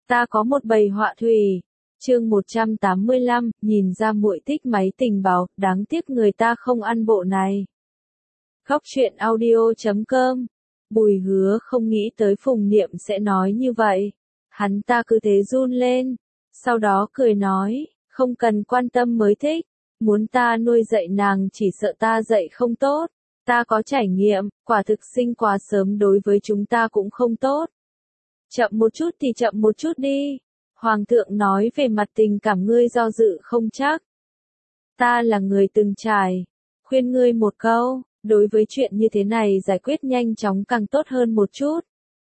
Ta có một bầy họa thủy. Chương 185, nhìn ra muội thích máy tình báo, đáng tiếc người ta không ăn bộ này. Góc truyện audio.com. Bùi Hứa không nghĩ tới Phùng Niệm sẽ nói như vậy. Hắn ta cứ thế run lên. Sau đó cười nói, không cần quan tâm mới thích. Muốn ta nuôi dạy nàng chỉ sợ ta dạy không tốt. Ta có trải nghiệm, quả thực sinh quá sớm đối với chúng ta cũng không tốt. Chậm một chút thì chậm một chút đi. Hoàng thượng nói về mặt tình cảm ngươi do dự không chắc. Ta là người từng trải. Khuyên ngươi một câu, đối với chuyện như thế này giải quyết nhanh chóng càng tốt hơn một chút.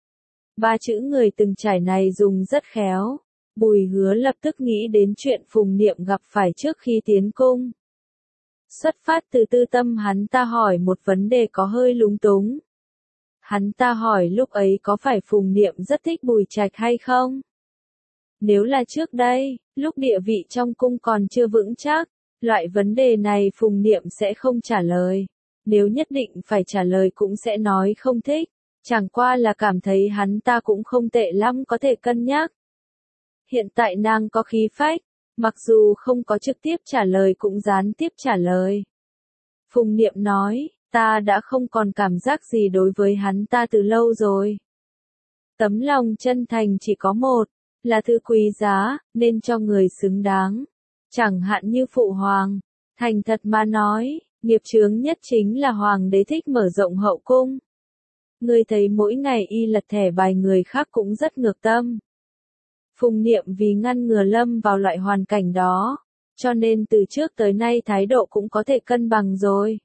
Ba chữ người từng trải này dùng rất khéo. Bùi Hứa lập tức nghĩ đến chuyện Phùng Niệm gặp phải trước khi tiến cung. Xuất phát từ tư tâm hắn ta hỏi một vấn đề có hơi lúng túng. Hắn ta hỏi lúc ấy có phải Phùng Niệm rất thích Bùi Trạch hay không? Nếu là trước đây, lúc địa vị trong cung còn chưa vững chắc, loại vấn đề này Phùng Niệm sẽ không trả lời. Nếu nhất định phải trả lời cũng sẽ nói không thích, chẳng qua là cảm thấy hắn ta cũng không tệ lắm có thể cân nhắc. Hiện tại nàng có khí phách, mặc dù không có trực tiếp trả lời cũng gián tiếp trả lời. Phùng Niệm nói, ta đã không còn cảm giác gì đối với hắn ta từ lâu rồi. Tấm lòng chân thành chỉ có một, là thứ quý giá, nên cho người xứng đáng. Chẳng hạn như Phụ Hoàng, thành thật mà nói, nghiệp chướng nhất chính là Hoàng đế thích mở rộng hậu cung. Ngươi thấy mỗi ngày y lật thẻ bài người khác cũng rất ngược tâm. Phùng Niệm vì ngăn ngừa lâm vào loại hoàn cảnh đó, cho nên từ trước tới nay thái độ cũng có thể cân bằng rồi.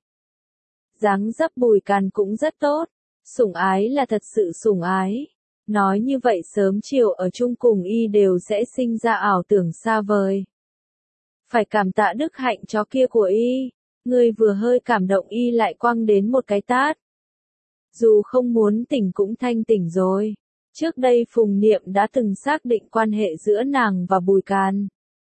Dáng dấp Bùi Càn cũng rất tốt, sủng ái là thật sự sủng ái. Nói như vậy sớm chiều ở chung cùng y đều sẽ sinh ra ảo tưởng xa vời. Phải cảm tạ đức hạnh chó kia của y, người vừa hơi cảm động y lại quăng đến một cái tát. Dù không muốn tỉnh cũng thanh tỉnh rồi. Trước đây Phùng Niệm đã từng xác định quan hệ giữa nàng và Bùi Càn.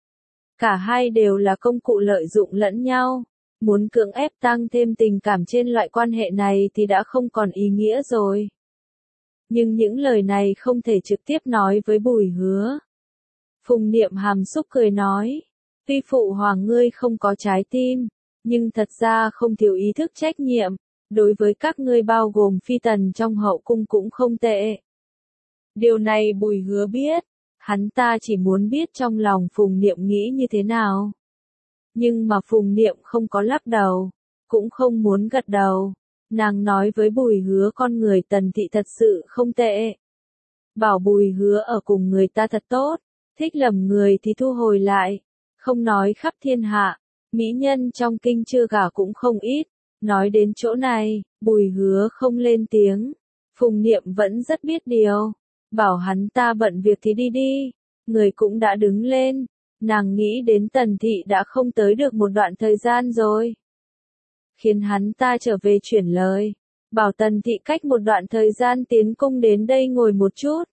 Cả hai đều là công cụ lợi dụng lẫn nhau. Muốn cưỡng ép tăng thêm tình cảm trên loại quan hệ này thì đã không còn ý nghĩa rồi. Nhưng những lời này không thể trực tiếp nói với Bùi Hứa. Phùng Niệm hàm xúc cười nói, tuy Phụ Hoàng ngươi không có trái tim, nhưng thật ra không thiếu ý thức trách nhiệm, đối với các ngươi bao gồm phi tần trong hậu cung cũng không tệ. Điều này Bùi Hứa biết, hắn ta chỉ muốn biết trong lòng Phùng Niệm nghĩ như thế nào. Nhưng mà Phùng Niệm không có lắc đầu, cũng không muốn gật đầu. Nàng nói với Bùi Hứa con người Tần thị thật sự không tệ. Bảo Bùi Hứa ở cùng người ta thật tốt, thích lầm người thì thu hồi lại. Không nói khắp thiên hạ, mỹ nhân trong kinh chưa gả cũng không ít. Nói đến chỗ này, Bùi Hứa không lên tiếng. Phùng Niệm vẫn rất biết điều. Bảo hắn ta bận việc thì đi đi. Người cũng đã đứng lên. Nàng nghĩ đến Tần thị đã không tới được một đoạn thời gian rồi. Khiến hắn ta trở về chuyển lời. Bảo Tần thị cách một đoạn thời gian tiến cung đến đây ngồi một chút.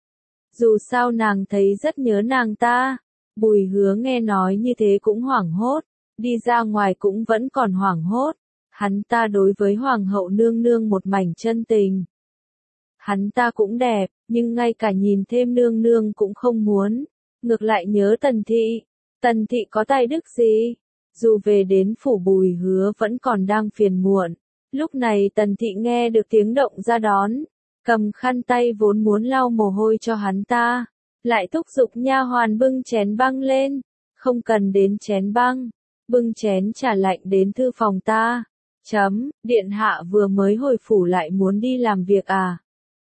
Dù sao nàng thấy rất nhớ nàng ta. Bùi Hứa nghe nói như thế cũng hoảng hốt. Đi ra ngoài cũng vẫn còn hoảng hốt. Hắn ta đối với Hoàng hậu nương nương một mảnh chân tình. Hắn ta cũng đẹp, nhưng ngay cả nhìn thêm nương nương cũng không muốn. Ngược lại nhớ Tần thị. Tần thị có tài đức gì? Dù về đến phủ Bùi Hứa vẫn còn đang phiền muộn. Lúc này Tần thị nghe được tiếng động ra đón. Cầm khăn tay vốn muốn lau mồ hôi cho hắn ta. Lại thúc giục nha hoàn bưng chén băng lên. Không cần đến chén băng. Bưng chén trà lạnh đến thư phòng ta. Điện hạ vừa mới hồi phủ lại muốn đi làm việc à?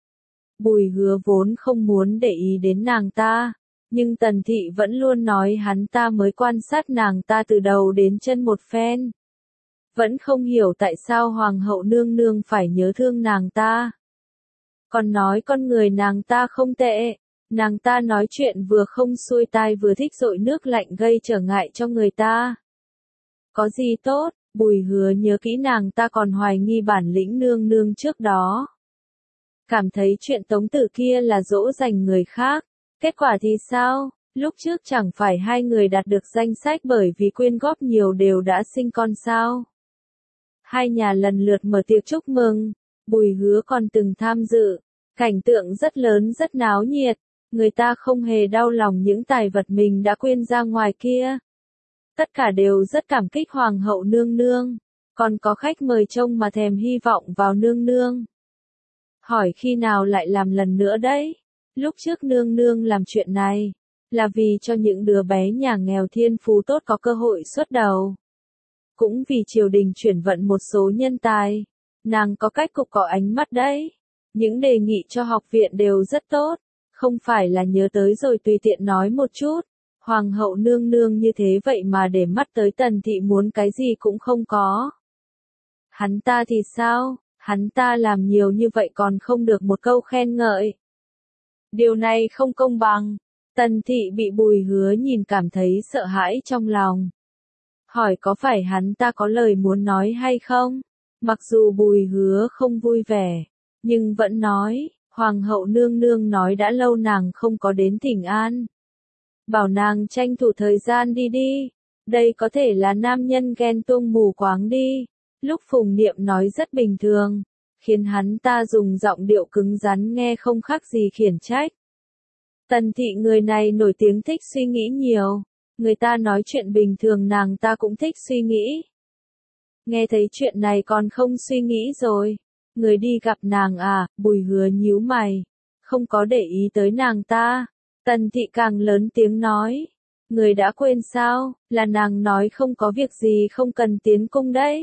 Bùi Hứa vốn không muốn để ý đến nàng ta. Nhưng Tần thị vẫn luôn nói hắn ta mới quan sát nàng ta từ đầu đến chân một phen. Vẫn không hiểu tại sao Hoàng hậu nương nương phải nhớ thương nàng ta. Còn nói con người nàng ta không tệ. Nàng ta nói chuyện vừa không xuôi tai vừa thích dội nước lạnh gây trở ngại cho người ta. Có gì tốt, Bùi Hứa nhớ kỹ nàng ta còn hoài nghi bản lĩnh nương nương trước đó. Cảm thấy chuyện Tống Tử kia là dỗ dành người khác. Kết quả thì sao? Lúc trước chẳng phải hai người đạt được danh sách bởi vì quyên góp nhiều đều đã sinh con sao? Hai nhà lần lượt mở tiệc chúc mừng. Bùi Hứa còn từng tham dự. Cảnh tượng rất lớn rất náo nhiệt. Người ta không hề đau lòng những tài vật mình đã quyên ra ngoài kia. Tất cả đều rất cảm kích hoàng hậu nương nương, còn có khách mời trông mà thèm hy vọng vào nương nương. Hỏi khi nào lại làm lần nữa đấy? Lúc trước nương nương làm chuyện này, là vì cho những đứa bé nhà nghèo thiên phú tốt có cơ hội xuất đầu. Cũng vì triều đình chuyển vận một số nhân tài, nàng có cách cục có ánh mắt đấy. Những đề nghị cho học viện đều rất tốt, không phải là nhớ tới rồi tùy tiện nói một chút. Hoàng hậu nương nương như thế vậy mà để mắt tới Tần thị muốn cái gì cũng không có. Hắn ta thì sao? Hắn ta làm nhiều như vậy còn không được một câu khen ngợi. Điều này không công bằng. Tần thị bị Bùi Hứa nhìn cảm thấy sợ hãi trong lòng. Hỏi có phải hắn ta có lời muốn nói hay không? Mặc dù Bùi Hứa không vui vẻ, nhưng vẫn nói, Hoàng hậu nương nương nói đã lâu nàng không có đến Thỉnh An. Bảo nàng tranh thủ thời gian đi đi. Đây có thể là nam nhân ghen tuông mù quáng đi. Lúc Phùng Niệm nói rất bình thường, khiến hắn ta dùng giọng điệu cứng rắn nghe không khác gì khiển trách. Tần thị người này nổi tiếng thích suy nghĩ nhiều. Người ta nói chuyện bình thường nàng ta cũng thích suy nghĩ. Nghe thấy chuyện này còn không suy nghĩ rồi. Người đi gặp nàng à? Bùi Hứa nhíu mày, không có để ý tới nàng ta. Tần thị càng lớn tiếng nói. Người đã quên sao, là nàng nói không có việc gì không cần tiến cung đấy.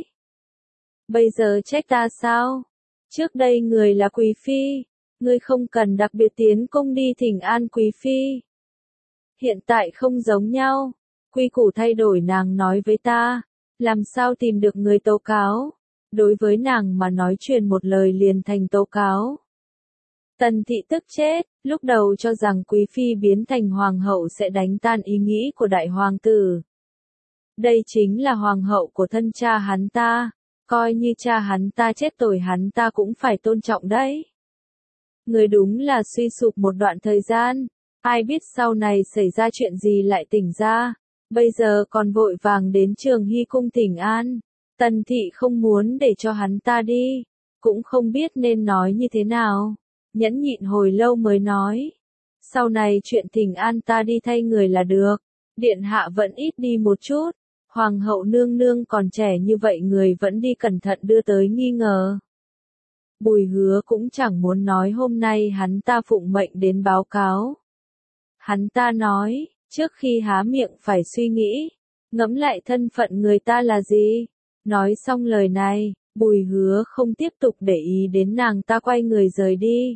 Bây giờ trách ta sao? Trước đây người là quý phi, ngươi không cần đặc biệt tiến cung đi thỉnh an quý phi. Hiện tại không giống nhau, quy củ thay đổi nàng nói với ta, làm sao tìm được người tố cáo. Đối với nàng mà nói truyền một lời liền thành tố cáo. Tần thị tức chết, lúc đầu cho rằng quý phi biến thành hoàng hậu sẽ đánh tan ý nghĩ của đại hoàng tử. Đây chính là hoàng hậu của thân cha hắn ta, coi như cha hắn ta chết tội hắn ta cũng phải tôn trọng đấy. Người đúng là suy sụp một đoạn thời gian, ai biết sau này xảy ra chuyện gì lại tỉnh ra, bây giờ còn vội vàng đến Trường Hy cung thỉnh an. Tần thị không muốn để cho hắn ta đi, cũng không biết nên nói như thế nào. Nhẫn nhịn hồi lâu mới nói. Sau này chuyện thỉnh an ta đi thay người là được. Điện hạ vẫn ít đi một chút. Hoàng hậu nương nương còn trẻ như vậy người vẫn đi cẩn thận đưa tới nghi ngờ. Bùi Hứa cũng chẳng muốn nói hôm nay hắn ta phụng mệnh đến báo cáo. Hắn ta nói, trước khi há miệng phải suy nghĩ, ngẫm lại thân phận người ta là gì. Nói xong lời này, Bùi Hứa không tiếp tục để ý đến nàng ta quay người rời đi.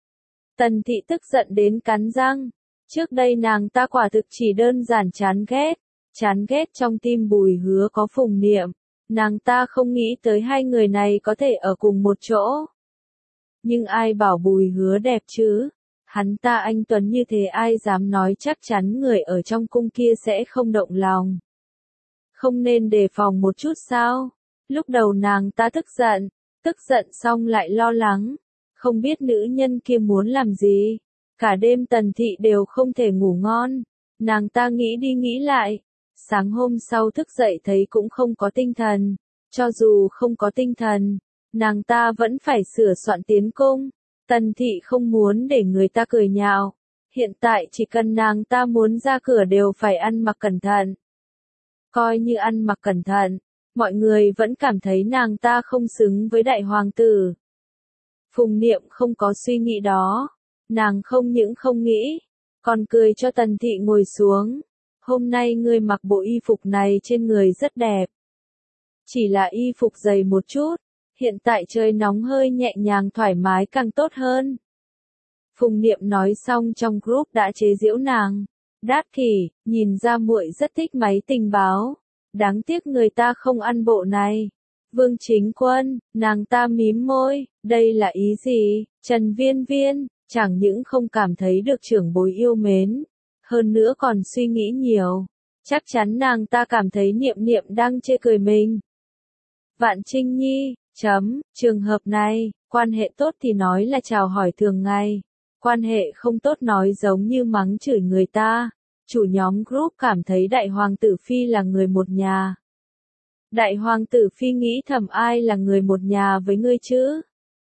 Tần thị tức giận đến cắn răng. Trước đây nàng ta quả thực chỉ đơn giản chán ghét. Chán ghét trong tim Bùi Hứa có Phùng Niệm. Nàng ta không nghĩ tới hai người này có thể ở cùng một chỗ. Nhưng ai bảo Bùi Hứa đẹp chứ? Hắn ta anh tuấn như thế ai dám nói chắc chắn người ở trong cung kia sẽ không động lòng. Không nên đề phòng một chút sao? Lúc đầu nàng ta tức giận xong lại lo lắng. Không biết nữ nhân kia muốn làm gì. Cả đêm Tần thị đều không thể ngủ ngon. Nàng ta nghĩ đi nghĩ lại. Sáng hôm sau thức dậy thấy cũng không có tinh thần. Cho dù không có tinh thần, nàng ta vẫn phải sửa soạn tiến cung. Tần thị không muốn để người ta cười nhạo. Hiện tại chỉ cần nàng ta muốn ra cửa đều phải ăn mặc cẩn thận. Coi như ăn mặc cẩn thận, mọi người vẫn cảm thấy nàng ta không xứng với đại hoàng tử. Phùng Niệm không có suy nghĩ đó. Nàng không những không nghĩ, còn cười cho Tần thị ngồi xuống. Hôm nay ngươi mặc bộ y phục này trên người rất đẹp. Chỉ là y phục dày một chút. Hiện tại trời nóng hơi nhẹ nhàng thoải mái càng tốt hơn. Phùng Niệm nói xong trong group đã chế giễu nàng. Đát Kỷ, nhìn ra muội rất thích máy tình báo. Đáng tiếc người ta không ăn bộ này. Vương Chính Quân, nàng ta mím môi, đây là ý gì? Trần Viên Viên, chẳng những không cảm thấy được trưởng bối yêu mến, hơn nữa còn suy nghĩ nhiều. Chắc chắn nàng ta cảm thấy Niệm Niệm đang chê cười mình. Vạn Trinh Nhi, trường hợp này, quan hệ tốt thì nói là chào hỏi thường ngày. Quan hệ không tốt nói giống như mắng chửi người ta. Chủ nhóm group cảm thấy đại hoàng tử Phi là người một nhà. Đại hoàng tử Phi nghĩ thầm ai là người một nhà với ngươi chứ?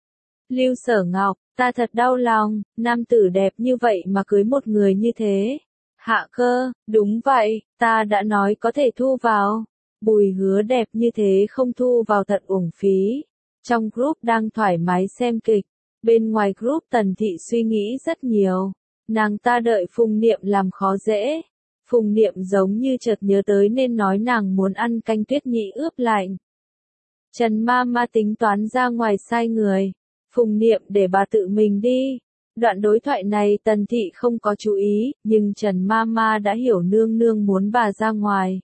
Lưu Sở Ngọc, ta thật đau lòng, nam tử đẹp như vậy mà cưới một người như thế. Hạ Cơ, đúng vậy, ta đã nói có thể thu vào. Bùi Hứa đẹp như thế không thu vào thật uổng phí. Trong group đang thoải mái xem kịch, bên ngoài group Tần Thị suy nghĩ rất nhiều. Nàng ta đợi Phùng Niệm làm khó dễ. Phùng Niệm giống như chợt nhớ tới nên nói nàng muốn ăn canh tuyết nhị ướp lạnh. Trần Ma tính toán ra ngoài sai người. Phùng Niệm để bà tự mình đi. Đoạn đối thoại này Tần Thị không có chú ý, nhưng Trần Ma đã hiểu nương nương muốn bà ra ngoài.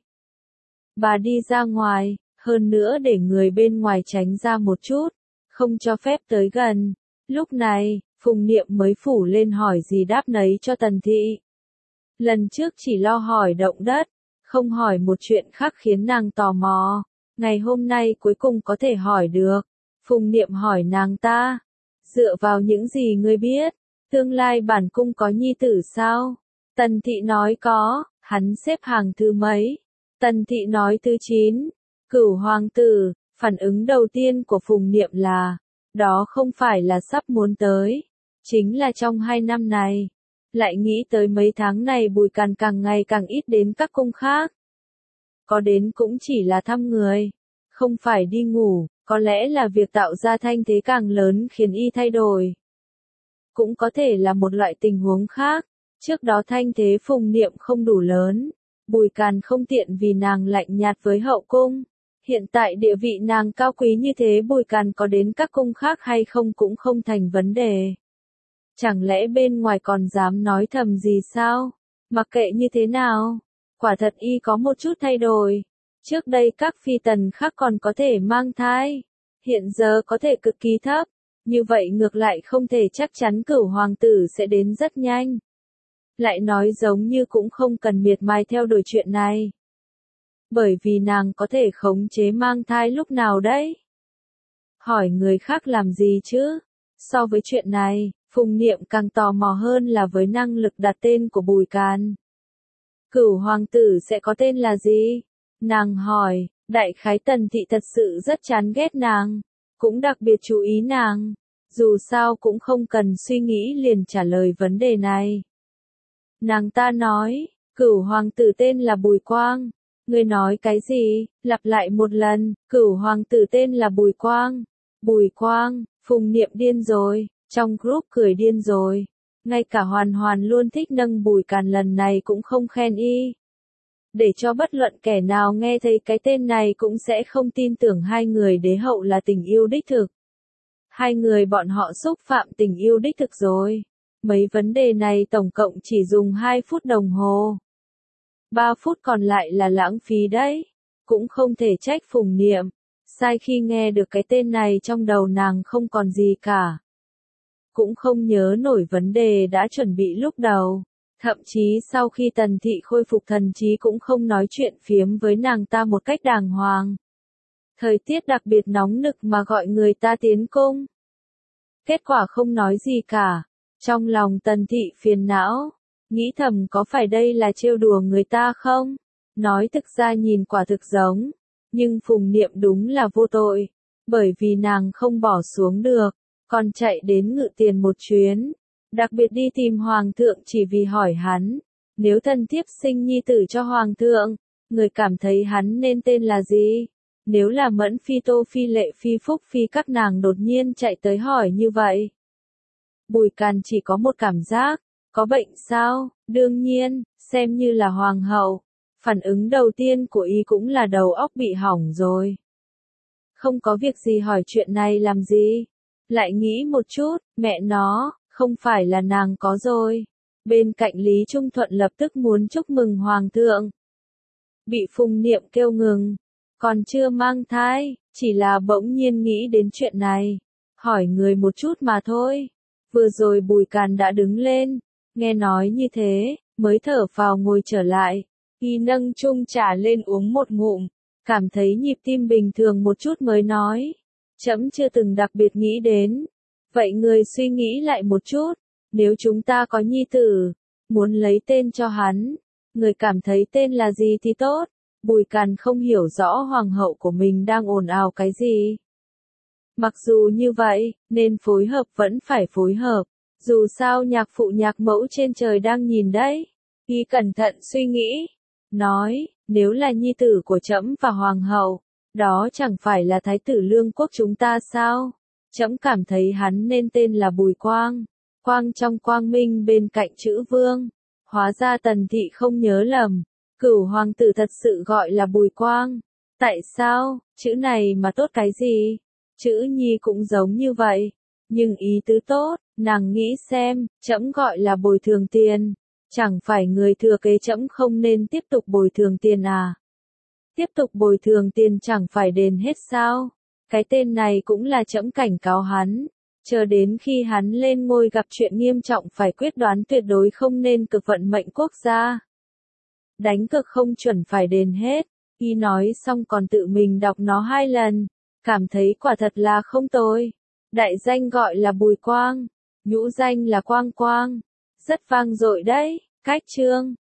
Bà đi ra ngoài, hơn nữa để người bên ngoài tránh ra một chút, không cho phép tới gần. Lúc này, Phùng Niệm mới phủ lên hỏi gì đáp nấy cho Tần Thị. Lần trước chỉ lo hỏi động đất, không hỏi một chuyện khác khiến nàng tò mò. Ngày hôm nay cuối cùng có thể hỏi được. Phùng Niệm hỏi nàng ta, dựa vào những gì ngươi biết, tương lai bản cung có nhi tử sao? Tần Thị nói có, hắn xếp hàng thứ mấy? Tần Thị nói thứ 9, Cửu hoàng tử. Phản ứng đầu tiên của Phùng Niệm là, đó không phải là sắp muốn tới, chính là trong 2 năm này. Lại nghĩ tới mấy tháng này Bùi Càn càng ngày càng ít đến các cung khác. Có đến cũng chỉ là thăm người, không phải đi ngủ, có lẽ là việc tạo ra thanh thế càng lớn khiến y thay đổi. Cũng có thể là một loại tình huống khác, trước đó thanh thế Phùng Niệm không đủ lớn, Bùi Càn không tiện vì nàng lạnh nhạt với hậu cung. Hiện tại địa vị nàng cao quý như thế Bùi Càn có đến các cung khác hay không cũng không thành vấn đề. Chẳng lẽ bên ngoài còn dám nói thầm gì sao? Mặc kệ như thế nào, quả thật y có một chút thay đổi. Trước đây các phi tần khác còn có thể mang thai, hiện giờ có thể cực kỳ thấp. Như vậy ngược lại không thể chắc chắn Cửu hoàng tử sẽ đến rất nhanh. Lại nói giống như cũng không cần miệt mài theo đuổi chuyện này. Bởi vì nàng có thể khống chế mang thai lúc nào đấy. Hỏi người khác làm gì chứ? So với chuyện này, Phùng Niệm càng tò mò hơn là với năng lực đặt tên của Bùi Càn. Cửu hoàng tử sẽ có tên là gì? Nàng hỏi, đại khái Tần Thị thật sự rất chán ghét nàng, cũng đặc biệt chú ý nàng. Dù sao cũng không cần suy nghĩ liền trả lời vấn đề này. Nàng ta nói, Cửu hoàng tử tên là Bùi Quang. Ngươi nói cái gì? Lặp lại một lần, Cửu hoàng tử tên là Bùi Quang. Bùi Quang, Phùng Niệm điên rồi, trong group cười điên rồi. Ngay cả Hoàn Hoàn luôn thích nâng Bùi Càn lần này cũng không khen y. Để cho bất luận kẻ nào nghe thấy cái tên này cũng sẽ không tin tưởng hai người đế hậu là tình yêu đích thực. Hai người bọn họ xúc phạm tình yêu đích thực rồi. Mấy vấn đề này tổng cộng chỉ dùng 2 phút đồng hồ. 3 phút còn lại là lãng phí đấy. Cũng không thể trách Phùng Niệm. Sai khi nghe được cái tên này trong đầu nàng không còn gì cả. Cũng không nhớ nổi vấn đề đã chuẩn bị lúc đầu. Thậm chí sau khi Tần Thị khôi phục thần trí cũng không nói chuyện phiếm với nàng ta một cách đàng hoàng. Thời tiết đặc biệt nóng nực mà gọi người ta tiến cung. Kết quả không nói gì cả. Trong lòng Tần Thị phiền não. Nghĩ thầm có phải đây là trêu đùa người ta không? Nói thực ra nhìn quả thực giống. Nhưng Phùng Niệm đúng là vô tội. Bởi vì nàng không bỏ xuống được. Còn chạy đến Ngự Tiền một chuyến. Đặc biệt đi tìm Hoàng thượng chỉ vì hỏi hắn. Nếu thân thiếp sinh nhi tử cho Hoàng thượng, người cảm thấy hắn nên tên là gì? Nếu là Mẫn Phi, Tô Phi, Lệ Phi, Phúc Phi các nàng đột nhiên chạy tới hỏi như vậy. Bùi Càn chỉ có một cảm giác, có bệnh sao? Đương nhiên, xem như là hoàng hậu. Phản ứng đầu tiên của y cũng là đầu óc bị hỏng rồi. Không có việc gì hỏi chuyện này làm gì? Lại nghĩ một chút, mẹ nó, không phải là nàng có rồi. Bên cạnh Lý Trung Thuận lập tức muốn chúc mừng Hoàng thượng. Bị Phùng Niệm kêu ngừng. Còn chưa mang thai, chỉ là bỗng nhiên nghĩ đến chuyện này. Hỏi người một chút mà thôi. Vừa rồi Bùi Càn đã đứng lên. Nghe nói như thế, mới thở phào ngồi trở lại. Y nâng chung trà lên uống một ngụm. Cảm thấy nhịp tim bình thường một chút mới nói. Trẫm chưa từng đặc biệt nghĩ đến. Vậy người suy nghĩ lại một chút. Nếu chúng ta có nhi tử, muốn lấy tên cho hắn, người cảm thấy tên là gì thì tốt. Bùi Càn không hiểu rõ hoàng hậu của mình đang ồn ào cái gì. Mặc dù như vậy, nên phối hợp vẫn phải phối hợp. Dù sao nhạc phụ nhạc mẫu trên trời đang nhìn đấy. Y cẩn thận suy nghĩ. Nói, nếu là nhi tử của trẫm và hoàng hậu, đó chẳng phải là thái tử lương quốc chúng ta sao? Trẫm cảm thấy hắn nên tên là Bùi Quang. Quang trong quang minh bên cạnh chữ vương. Hóa ra Tần Thị không nhớ lầm. Cửu hoàng tử thật sự gọi là Bùi Quang. Tại sao, chữ này mà tốt cái gì? Chữ nhi cũng giống như vậy. Nhưng ý tứ tốt, nàng nghĩ xem, trẫm gọi là bồi thường tiền. Chẳng phải người thừa kế trẫm không nên tiếp tục bồi thường tiền à? Tiếp tục bồi thường tiền chẳng phải đền hết sao? Cái tên này cũng là trẫm cảnh cáo hắn. Chờ đến khi hắn lên ngôi gặp chuyện nghiêm trọng phải quyết đoán tuyệt đối không nên cực vận mệnh quốc gia. Đánh cực không chuẩn phải đền hết. Y nói xong còn tự mình đọc nó 2 lần. Cảm thấy quả thật là không tồi. Đại danh gọi là Bùi Quang. Nhũ danh là Quang Quang. Rất vang dội đấy. Cách chương.